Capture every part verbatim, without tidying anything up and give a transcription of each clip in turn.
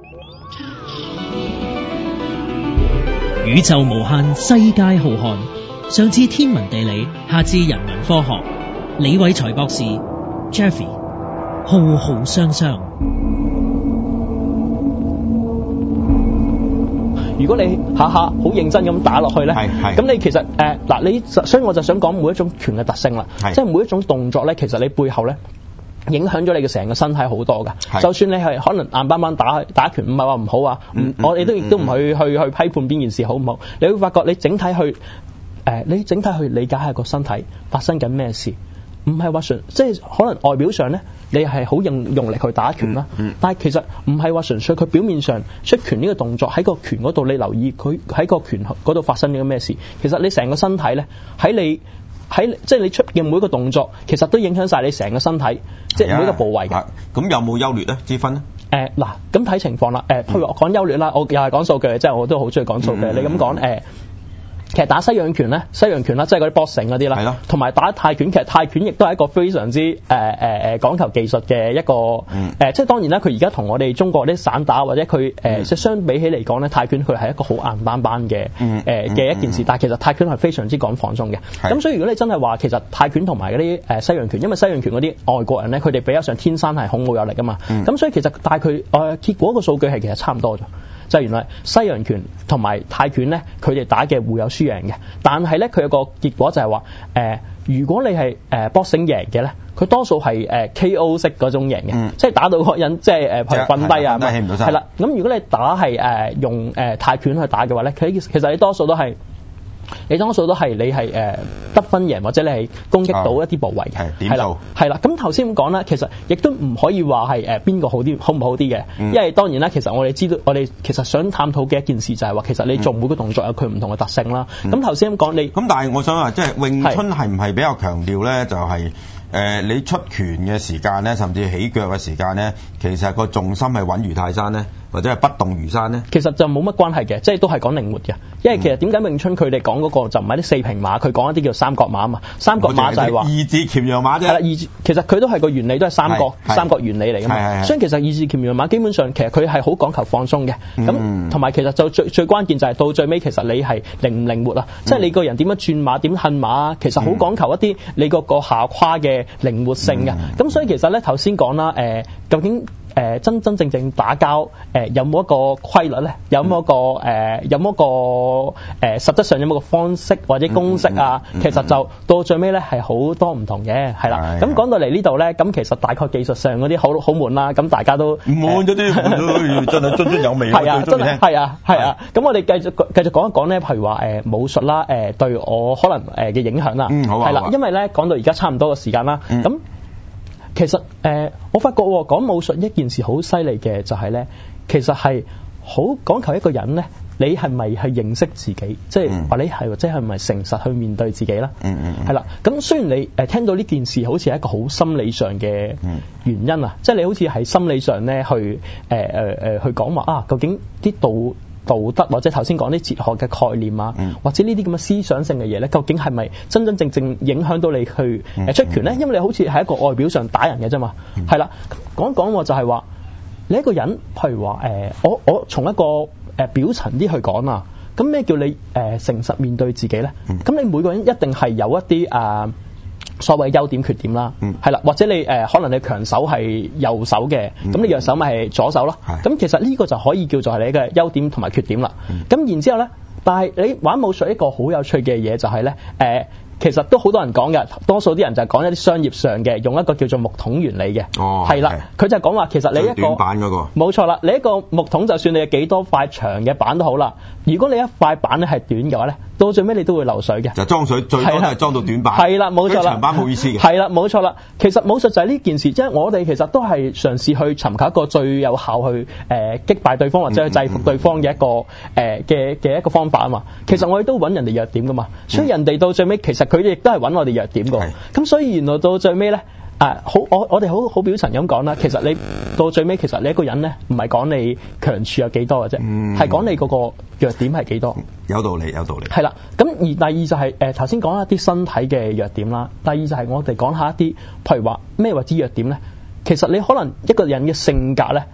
宇宙無限，世界浩瀚，上至天文地理，下至人文科學，李偉才博士 Jeffy 浩浩湯湯。 如果你下下好認真咁打落去咧，咁你其實誒嗱、呃，你所以我就想講每一種拳嘅特性啦，即係每一種動作咧，其實你背後咧影響咗你嘅成個身體好多噶。就算你係可能硬邦邦打打拳，唔係話唔好啊，嗯、我哋都亦都唔去去去批判邊件事好唔好。你會發覺你整體去誒、呃，你整體去理解下個身體發生緊咩事。唔係話純，即係可能外表上咧，你係好用用力去打拳啦、嗯嗯，但係其實唔係話純粹佢表面上出拳呢個動作喺個拳嗰度，你留意佢喺個拳嗰度發生咗咩事。其實你成個身體咧，喺你喺即係你出嘅每一個動作，其實都影響晒你成個身體，即係每一個部位嘅。 咁有冇優劣咧？之分咧？ 誒嗱，咁睇情況啦。誒，譬如我講優劣啦，我又係講數據，即係我都好中意講數據。嗯、你咁講誒。其實打西洋拳咧，西洋拳啦，即係嗰啲 boxing 嗰啲啦，同埋打泰拳，其實泰拳亦都係一個非常之誒誒誒講求技術嘅一個誒、嗯呃，即係當然啦，佢而家同我哋中國啲散打或者佢誒、呃、即係相比起嚟講咧，泰拳佢係一個好硬邦邦嘅誒嘅一件事，但係其實泰拳係非常之講放鬆嘅。咁所以如果你真係話其實泰拳同埋嗰啲誒西洋拳，因為西洋拳嗰啲外國人咧，佢哋比較上天生係孔武有力噶嘛，咁、嗯、所以其實但係佢誒結果個數據係其實差唔多咗。就係原來西洋拳同埋泰拳咧，佢哋打嘅互有輸贏嘅，但係咧佢有個結果就係話，誒、呃、如果你係誒 boxing 贏嘅咧，佢多數係誒 K O 式嗰種贏嘅、嗯，即係打到嗰人即係誒譬如瞓低啊，係啦。咁如果你打係誒、呃、用誒泰拳去打嘅話咧，佢其實你多數都係。你多數都係你係誒、呃、得分贏，或者你係攻擊到一啲部位嘅，係啦，係啦。咁頭先咁講啦，其實亦都唔可以話係誒邊個好啲，好唔好啲嘅、嗯。因為當然啦，其實我哋知道，我哋其實想探討嘅一件事就係話，其實你做每個動作有佢唔同嘅特性啦。咁頭先咁講，你咁但係我想話，即係詠春係唔係比較強調咧？就係、是、誒、呃、你出拳嘅時間咧，甚至起腳嘅時間咧，其實個重心係穩如泰山咧，或者係不動如山咧？其實就冇乜關係嘅，即係都係講靈活嘅。因為其實點解詠春佢哋講嗰個就唔係啲四平馬，佢講一啲叫三角馬啊嘛。三角馬就係話二字鉗羊馬啫。係啦，二字其實佢都係個原理都係三角三角原理嚟㗎嘛。所以其實二字鉗羊馬基本上其實佢係好講求放鬆嘅。咁同埋其實就最最關鍵就係到最尾，其實你係靈唔靈活啊？嗯、即係你個人點樣轉馬點恨馬啊？其實好講求一啲你個個下胯嘅靈活性嘅。咁、嗯、所以其實咧頭先講啦，誒、呃、究竟？誒、呃、真真正正打交誒、呃、有冇一個規律咧？有冇一個誒、呃、有冇一個誒、呃、實質上有冇個方式或者公式啊？嗯嗯嗯、其實就到最尾咧係好多唔同嘅，係啦。咁講到嚟呢度咧，咁其實大概技術上嗰啲好好悶啦。咁大家都悶咗啲，真係津津有味。係啊，真係係啊係啊。咁我哋繼續繼續講一講咧，譬如話誒、呃、武術啦，誒、呃、對我可能誒嘅影響啦。嗯，好啊。係啦，因為咧講到而家差唔多嘅時間啦，咁、嗯。其實誒、呃，我發覺講武術一件事好犀利嘅就係咧，其實係好講求一個人咧，你係咪去認識自己，即係話你係或者係咪誠實去面對自己啦？嗯嗯，係啦。咁雖然你誒聽到呢件事好似係一個好心理上嘅原因啊，嗯、即係你好似係心理上咧去誒誒誒去講話啊，究竟啲道道德或者頭先講啲哲學嘅概念啊，嗯、或者呢啲咁嘅思想性嘅嘢咧，究竟係咪真真正正影響到你去誒出拳咧？因為你好似係一個外表上打人嘅啫嘛，係、嗯、啦。講講就係話你一個人，譬如話誒、呃，我我從一個誒、呃、表層啲去講啊，咁咩叫你誒、呃、誠實面對自己咧？咁、嗯、你每個人一定係有一啲誒。呃所謂優點缺點啦，係、嗯、啦，或者你誒、呃、可能你強手係右手嘅，咁、嗯、你弱手咪係左手咯。咁其實呢個就可以叫做係你嘅優點同埋缺點啦。咁、嗯、然之後咧，但係你玩武術一個好有趣嘅嘢就係、是、咧，誒、呃、其實都好多人講嘅，多數啲人就係講一啲商業上嘅，用一個叫做木桶原理嘅。哦，係啦，佢就係講話其實你一個短板嗰個冇錯啦，你一個木桶就算你有幾多塊長嘅板都好啦，如果你一塊板咧係短嘅話咧，到最尾你都會流水嘅，就裝水最多都係裝到短板，係啦，冇錯啦，長板冇意思嘅，係啦，冇錯啦。其實武術就係呢件事，即係我哋其實都係嘗試去尋求一個最有效去誒、呃、擊敗對方或者去制服對方嘅一個誒嘅嘅一個方法啊嘛。其實我哋都揾人哋弱點噶嘛，所以人哋到最尾其實佢哋亦都係揾我哋弱點噶。咁所以原來到最尾咧。啊，好，我我哋好好表層咁講啦。其實你到最尾，其實你一個人咧，唔係講你強處有幾多嘅啫，係、嗯、講你嗰個弱點係幾多。有道理，有道理。係啦，咁而第二就係誒頭先講一啲身體嘅弱點啦。第二就係我哋講下一啲，譬如話咩為之弱點咧？其實你可能一個人嘅性格咧，誒、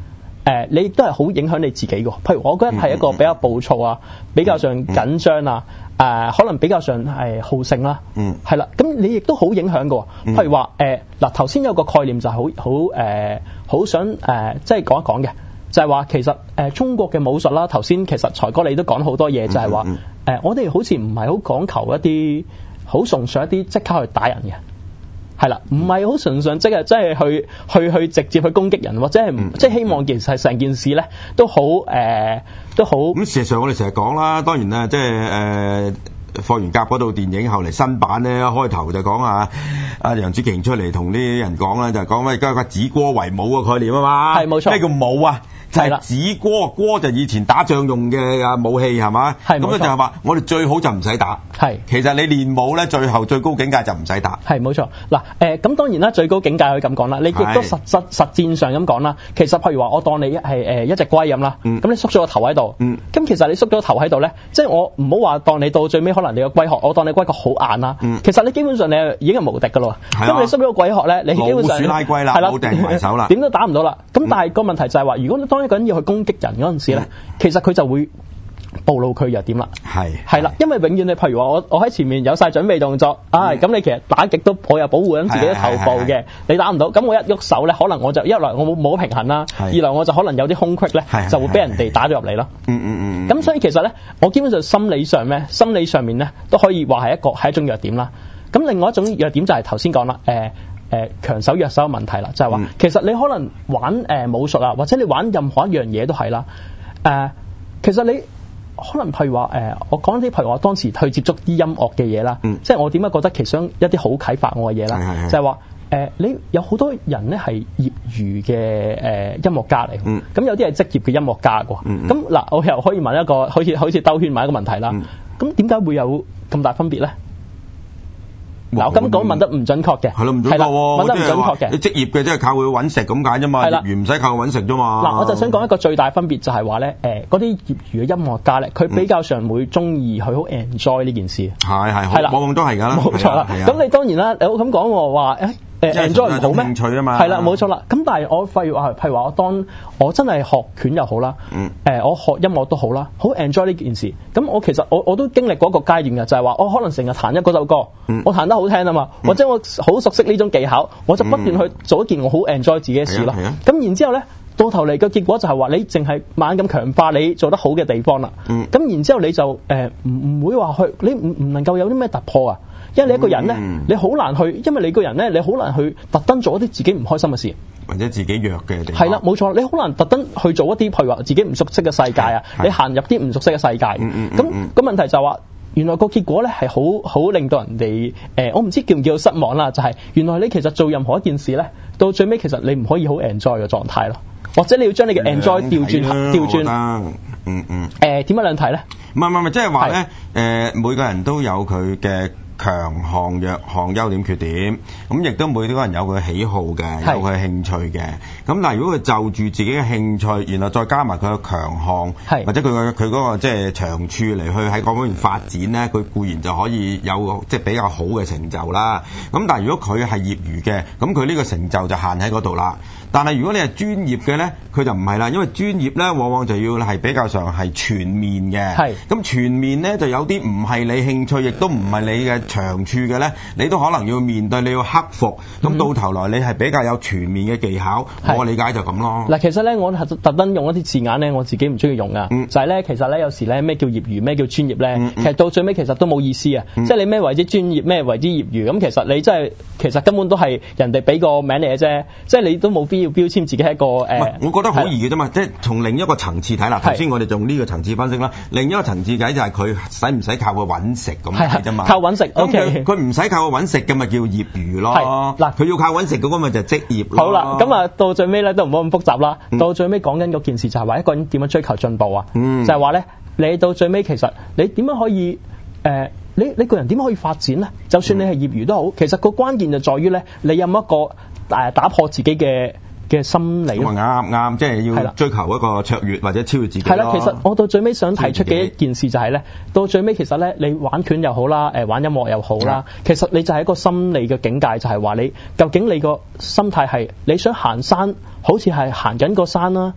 呃、你亦都係好影響你自己嘅。譬如我覺得係一個比較暴躁啊，比較上緊張啊，誒、呃、可能比較上係好勝啦，嗯，係啦，咁你亦都好影響嘅。譬如話誒嗱，頭、呃、先有個概念就係好好誒好想誒、呃、即係講一講嘅。就係、是、話其實誒、呃、中國嘅武術啦，頭先其實財哥你都講好多嘢，就係話誒我哋好似唔係好講求一啲好崇尚一啲即刻去打人嘅，係啦，唔係好崇尚即係即係去去去直接去攻擊人，或者係、嗯、即係希望其實成件事咧都好誒、呃、都好。咁事實上我哋成日講啦，當然啦，即係誒霍元甲嗰套電影後嚟新版咧，開頭就講啊阿楊紫瓊出嚟同啲人講啦，就係講咩而家個止戈為武嘅概念啊嘛，係冇錯。咩叫武啊？就係止戈，戈就以前打仗用嘅啊武器係嘛？係咁咧就係話我哋最好就唔使打。係其實你練武咧，最後最高境界就唔使打。係冇錯。嗱誒咁當然啦，最高境界可以咁講啦。你亦都實實實戰上咁講啦。其實譬如話我當你係誒一隻龜咁啦，咁、嗯、你縮咗個頭喺度，咁、嗯、其實你縮咗個頭喺度咧，即係我唔好話當你到最尾可能你個龜殼，我當你龜殼好硬啦、嗯。其實你基本上你已經係無敵噶啦。咁你縮咗個龜殼咧，你基本上老鼠拉龜啦，冇掟埋手啦，點都打唔到啦。咁、嗯、但係個問題就係話，如果當一個人要去攻擊人嗰陣時咧、嗯，其實佢就會暴露佢弱點啦。係係啦，因為永遠你譬如話我我喺前面有晒準備動作，啊咁、嗯、你其實打極都我又保護緊自己嘅頭部嘅，你打唔到，咁我一喐手咧，可能我就一來我冇冇平衡啦，二來我就可能有啲空隙咧，就會俾人哋打咗入嚟咯。嗯嗯嗯。咁所以其實咧，我基本上心理上咩，心理上面咧都可以話係一個係一種弱點啦。咁另外一種弱點就係頭先講啦，誒、呃。誒、呃、強手弱手嘅問題啦，就係、是、話、嗯、其實你可能玩誒、呃、武術啊，或者你玩任何一樣嘢都係啦。誒、呃、其實你可能譬如話誒、呃，我講啲譬如話當時去接觸啲音樂嘅嘢啦，即係我點解覺得其中一啲好啟發我嘅嘢啦，就係話誒你有好多人咧係業餘嘅誒、呃、音樂家嚟，咁、嗯、有啲係職業嘅音樂家喎。咁、嗯、嗱、嗯，我又可以問一個好似好似兜圈問一個問題啦。咁點解會有咁大分別咧？嗱，我咁講問得唔準確嘅，係咯，唔準確喎，問得唔準確嘅。你職業嘅即係靠佢揾食咁解啫嘛，業餘唔使靠佢揾食啫嘛。嗱，我就想講一個最大分別就係話咧，誒嗰啲業餘嘅音樂家咧，佢比較上會中意佢好 enjoy 呢件事。係係係啦，往往都係㗎啦。冇錯啦。咁你當然啦，你咁講喎話誒。誒 enjoy 唔好咩？興趣啊嘛，係啦，冇錯啦。咁但係我譬如話，譬如話我當我真係學拳又好啦，嗯，誒我學音樂都好啦，好 enjoy 呢件事。咁我其實我我都經歷過一個階段嘅，就係話我可能成日彈一嗰首歌，嗯，我彈得好聽啊嘛，嗯，或者我好熟悉呢種技巧，我就不斷去做一件我好 enjoy 自己嘅事咯。咁然之後咧，到頭嚟嘅結果就係話你淨係猛咁強化你做得好嘅地方啦。咁，嗯，然之後你就誒唔唔會話去，你唔唔能夠有啲咩突破啊？因為你一個人咧，嗯，你好難去，因為你個人咧，你好難去特登做一啲自己唔開心嘅事，或者自己弱嘅地方。係啦，冇錯，你好難特登去做一啲譬如話自己唔熟悉嘅世界啊，你行入啲唔熟悉嘅世界。咁，嗯，咁，嗯，個問題就係話，原來個結果咧係好好令到人哋誒，呃，我唔知叫唔叫失望啦。就係，是，原來你其實做任何一件事咧，到最尾其實你唔可以好 enjoy 嘅狀態咯，或者你要將你嘅 enjoy 調轉調轉。嗯嗯。誒點樣兩睇咧？唔係唔係，即係話咧誒，每個人都有佢嘅強項、弱項、優點、缺點，咁亦都每個人有佢喜好嘅，有佢興趣嘅。咁但係如果佢就住自己嘅興趣，然後再加埋佢嘅強項，或者佢嘅佢嗰個即係長處嚟去喺嗰方面發展咧，佢固然就可以有即係比較好嘅成就啦。咁但係如果佢係業餘嘅，咁佢呢個成就就限喺嗰度啦。但係如果你係專業嘅咧，佢就唔係啦，因為專業咧往往就要係比較上係全面嘅。係咁全面咧就有啲唔係你興趣，亦都唔係你嘅長處嘅咧，你都可能要面對，你要克服。咁、嗯、到頭來你係比較有全面嘅技巧。我理解就咁咯。嗱，其實咧我係特登用一啲字眼咧，我自己唔中意用啊、嗯。就係、是、咧，其實咧有時咧咩叫業餘，咩叫專業咧、嗯嗯，其實到最尾其實都冇意思啊。嗯、即係你咩為之專業，咩為之業餘，咁其實你真係其實根本都係人哋俾個名你嘅啫。即係你都冇必要標籤自己係一個誒、呃。我覺得好易嘅啫嘛，即係從另一個層次睇啦。頭先我哋用呢個層次分析啦，另一個層次睇就係佢使唔使靠佢揾食咁嘅啫嘛。靠揾食 ，OK。佢唔使靠佢揾食嘅咪叫業餘咯。嗱，佢要靠揾食嗰個咪就係職業咯。好啦，咁啊到最尾咧都唔好咁複雜啦、嗯。到最尾講緊嗰件事就係話一個人點樣追求進步啊、嗯。就係話咧，你到最尾其實你點樣可以誒、呃？你你個人點樣可以發展咧？就算你係業餘都好，嗯、其實個關鍵就在於咧，你有冇一個誒打破自己嘅嘅心理。咁啊啱啱，即係要追求一個卓越或者超越自己。係啦，其實我到最尾想提出嘅一件事就係、是、咧，到最尾其實咧，你玩拳又好啦，誒玩音樂又好啦，其實你就係一個心理嘅境界，就係、是、話你究竟你個心態係你想行山，好似係行緊個山啦。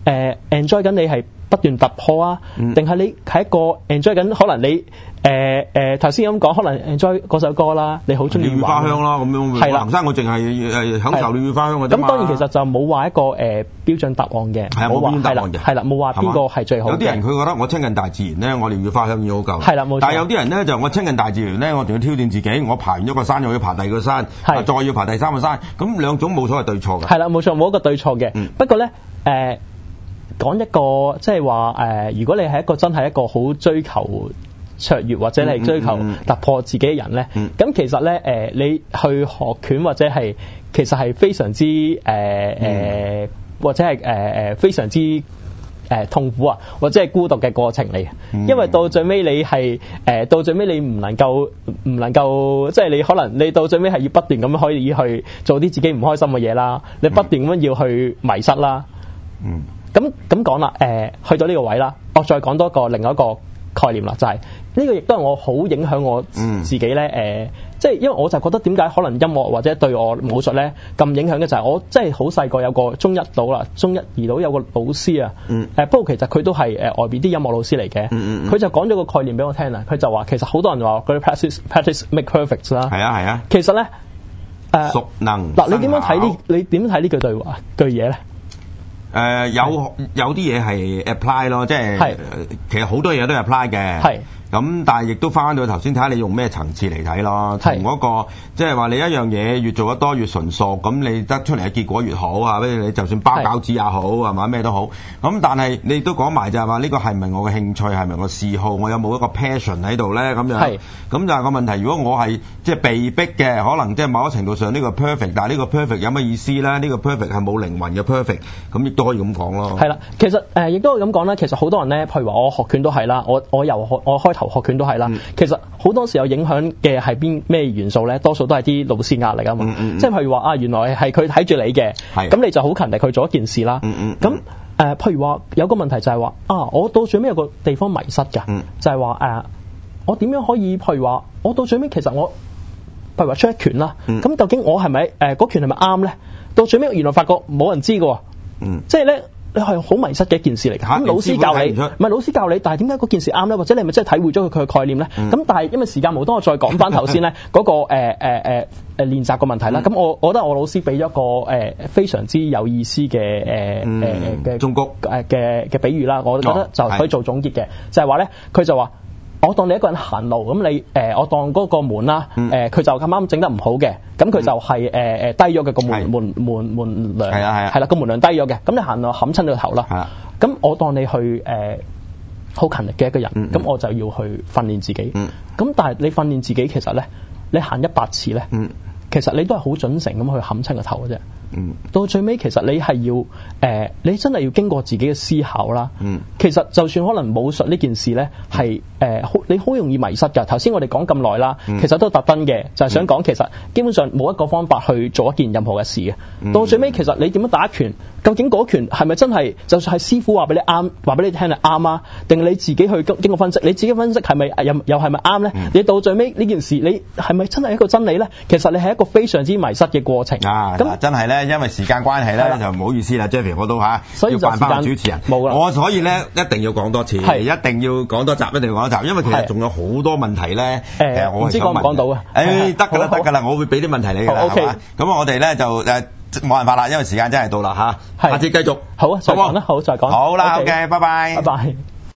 誒 enjoy 緊你係不斷突破啊，定係你係一個 enjoy 緊可能你誒誒頭先咁講，可能 enjoy 嗰首歌啦，你好中意鳥語花香啦咁樣。係啦，行山我淨係誒享受鳥語花香嘅啫嘛。 咁當然其實就冇話一個誒標準答案嘅， 係冇標準答案嘅， 係啦，冇話邊個係最好。 有啲人佢覺得我親近大自然咧，我鳥語花香已經好夠。 係啦，冇錯。 但係有啲人咧就我親近大自然咧，我仲要挑戰自己，我爬完一個山又要爬第二個山，再要爬第三個山，咁兩種冇所謂對錯嘅。 係啦，冇錯，冇一個對錯嘅。不過咧誒。講一個即係話誒，如果你係一個真係一個好追求卓越或者係追求突破自己嘅人咧，咁、嗯嗯、其實咧誒、呃，你去學拳或者係其實係非常之誒誒、呃，或者係誒誒非常之誒、呃、痛苦啊，或者係孤獨嘅過程嚟嘅，嗯、因為到最尾你係誒、呃、到最尾你唔能夠唔能夠即係你可能你到最尾係要不斷咁可以去做啲自己唔開心嘅嘢啦，你不斷咁要去迷失啦，嗯。咁咁講啦，誒、呃、去到呢個位啦，我再講多個另外一個概念啦，就係、是、呢個亦都係我好影響我自己咧，誒、呃，即係因為我就覺得點解可能音樂或者對我武術咧咁影響嘅就係我真係好細個有個中一到啦，中一二到有個老師啊，誒、嗯呃、不過其實佢都係誒外邊啲音樂老師嚟嘅，佢、嗯嗯、就講咗個概念俾我聽啊，佢就話其實好多人話嗰啲 practice practice make perfect 啦， 係啊係啊， 其實咧誒、呃、 熟能嗱，你點樣睇呢？你點睇呢句對話句嘢咧？ 誒、呃、有有啲嘢係 apply 咯，即係其實好多嘢都係 apply 嘅。咁但係亦都翻到頭先睇下你用咩層次嚟睇咯，同嗰、那個即係話你一樣嘢越做得多越純熟，咁你得出嚟嘅結果越好啊！比如你就算包餃子也好係嘛，咩都好。咁但係你都講埋就係話呢個係咪我嘅興趣，係咪我嗜好，我有冇一個 passion 喺度咧？咁樣咁就係個問題。如果我係即係被逼嘅，可能即係某一程度上呢個 perfect， 但係呢個 perfect 有乜意思咧？呢、這個 perfect 係冇靈魂嘅 perfect， 咁亦都可以咁講咯。係啦， 其實誒亦、呃、都可以咁講啦。其實好多人咧，譬如話我學拳都係啦，我我由學我開頭學拳都係啦。嗯、其實好多時候影響嘅係邊咩元素咧？多數都係啲老師壓力啊嘛。嗯嗯、即係譬如話啊，原來係佢睇住你嘅，咁你就好勤力去做一件事啦。咁誒、嗯嗯呃，譬如話有個問題就係話啊，我到最尾有個地方迷失㗎，嗯、就係話誒，我點樣可以譬如話，我到最尾其實我譬如話出一拳啦，咁、嗯、究竟我係咪誒嗰拳係咪啱咧？到最尾原來發覺冇人知㗎，嗯、即係咧。你係好迷失嘅一件事嚟㗎，咁老師教你，唔係老師教你，但係點解嗰件事啱咧？或者你係咪真係體會咗佢佢嘅概念咧？咁、嗯、但係因為時間無多，我再講翻頭先咧嗰個誒誒誒誒練習個問題啦。咁、嗯、我我覺得我老師俾咗一個誒、呃、非常之有意思嘅誒誒嘅中谷誒嘅嘅比喻啦，我覺得就可以做總結嘅，哦、就係話咧，佢就話。我當你一個人行路，咁你誒、呃，我當嗰個門啦，誒、嗯，佢、呃、就咁啱整得唔好嘅，咁佢就係誒誒低咗嘅個門門門門梁，係啊係啊，係啦個門梁低咗嘅，咁你行路冚親個頭啦，咁我當你去誒好、呃、勤力嘅一個人，咁、嗯、我就要去訓練自己，咁、嗯、但係你訓練自己其實咧，你行一百次咧，嗯、其實你都係好準成咁去冚親個頭嘅啫。嗯，到最尾其實你係要誒、呃，你真係要經過自己嘅思考啦。嗯，其實就算可能武術呢件事咧，係誒好你好容易迷失㗎。頭先我哋講咁耐啦，嗯、其實都特登嘅，就係、是、想講其實基本上冇一個方法去做一件任何嘅事嘅。嗯、到最尾其實你點樣打一拳，究竟嗰拳係咪真係就算係師傅話俾你啱，話俾你聽係啱啊？定你自己去經過分析，你自己分析係咪又又係咪啱咧？嗯、你到最尾呢件事，你係咪真係一個真理咧？其實你係一個非常之迷失嘅過程。啊，咁真係咧。因為時間關係咧，就唔好意思啦 Jeffrey 我都嚇要扮翻主持人，冇啦。我所以咧一定要講多次，係一定要講多集，一定要講多集，因為其實仲有好多問題咧。誒，我係想問，唔知講唔講到啊？誒，得㗎啦，得㗎啦，我會俾啲問題你㗎啦，係嘛？咁我哋咧就誒冇辦法啦，因為時間真係到啦嚇，下次繼續。好啊，再講啦，好再講。好啦，OK，拜拜。拜拜。